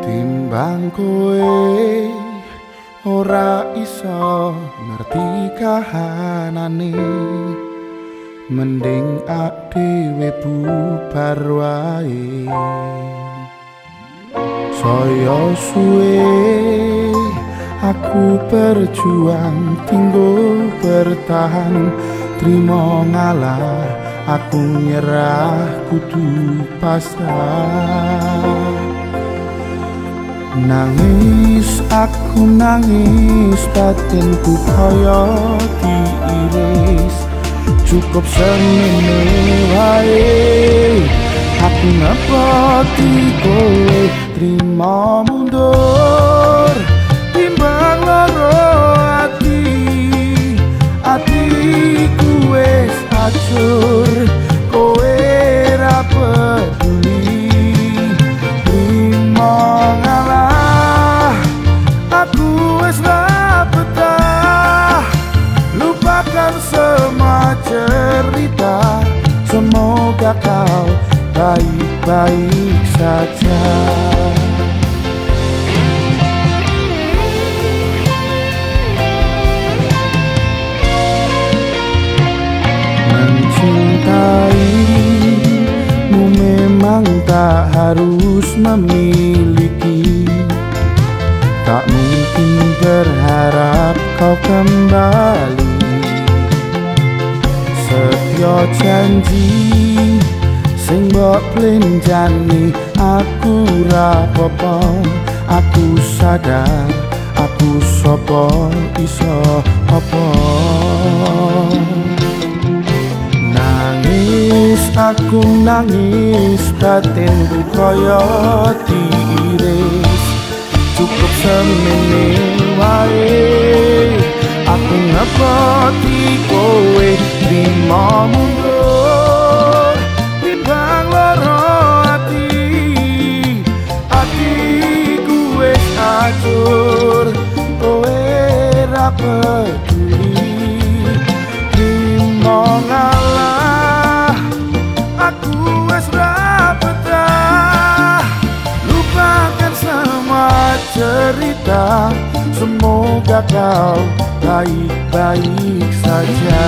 Timbang kowe ora iso ngerti kahanane, mending ak dhewe bubar wae. Saya suwe aku berjuang tinggo bertahan, trimo ngalah aku nyerah kudu pasrah. Nangis aku nangis, batinku kaya diiris, cukup semene wae. Aku ngepoti kowe trimo mundur, timbang loro atiku wis hancur, kowe ra peduli. Trimo ngalah, aku wis ra betah, lupakan semua cerita, semoga kau baik-baik saja. Mencintaimu memang tak harus memiliki, tak mungkin berharap kau kembali. Setyo janji sing mbok plenjani, aku ra apa-apa, aku sadar aku sapa iso apa. Nangis aku nangis, batinku kaya diiris, cukup semene wae. Aku ngepoti kowe trimo mundur, timbang loro atiku wis hancur, kowe ra peduli. Trimo ngalah, aku wis ra betah, lupakan semua cerita, semoga kau baik-baik saja.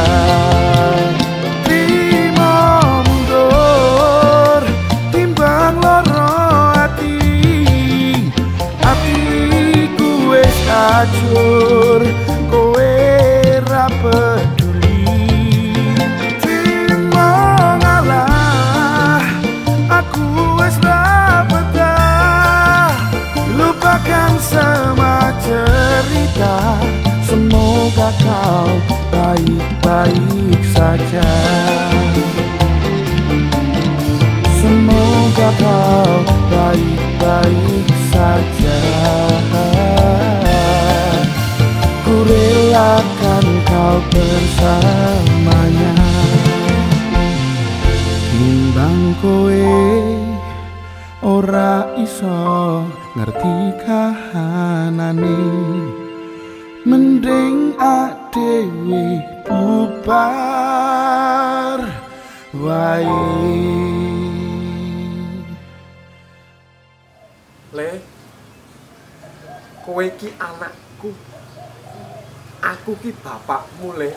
Trimo mundur, timbang loro atiku wis hancur, kowe ra peduli. Trimo ngalah, aku wis ra betah, lupakan semua cerita, semoga kau baik-baik saja. Semoga kau baik-baik saja. Ku relakan kau bersamanya. Timbang kowe ora iso ngerti kahanane, mending ak dhewe bubar wae. Le, kowe ki anakku, aku ki bapakmu, Le.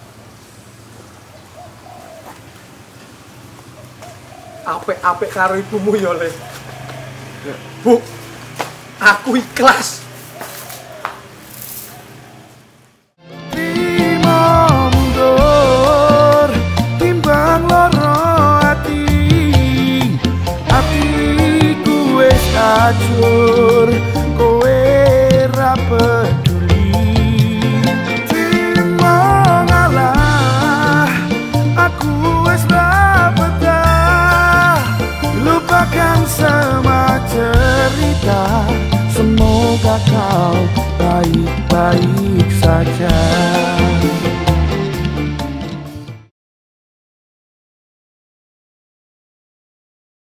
Apik-apik karo ibumu ya, Le. Bu, aku ikhlas. Trimo mundur, timbang loro atiku wis hancur, kowe ra peduli. Trimo ngalah, aku wis ra betah, lupakan semua cerita, semoga kau baik-baik saja.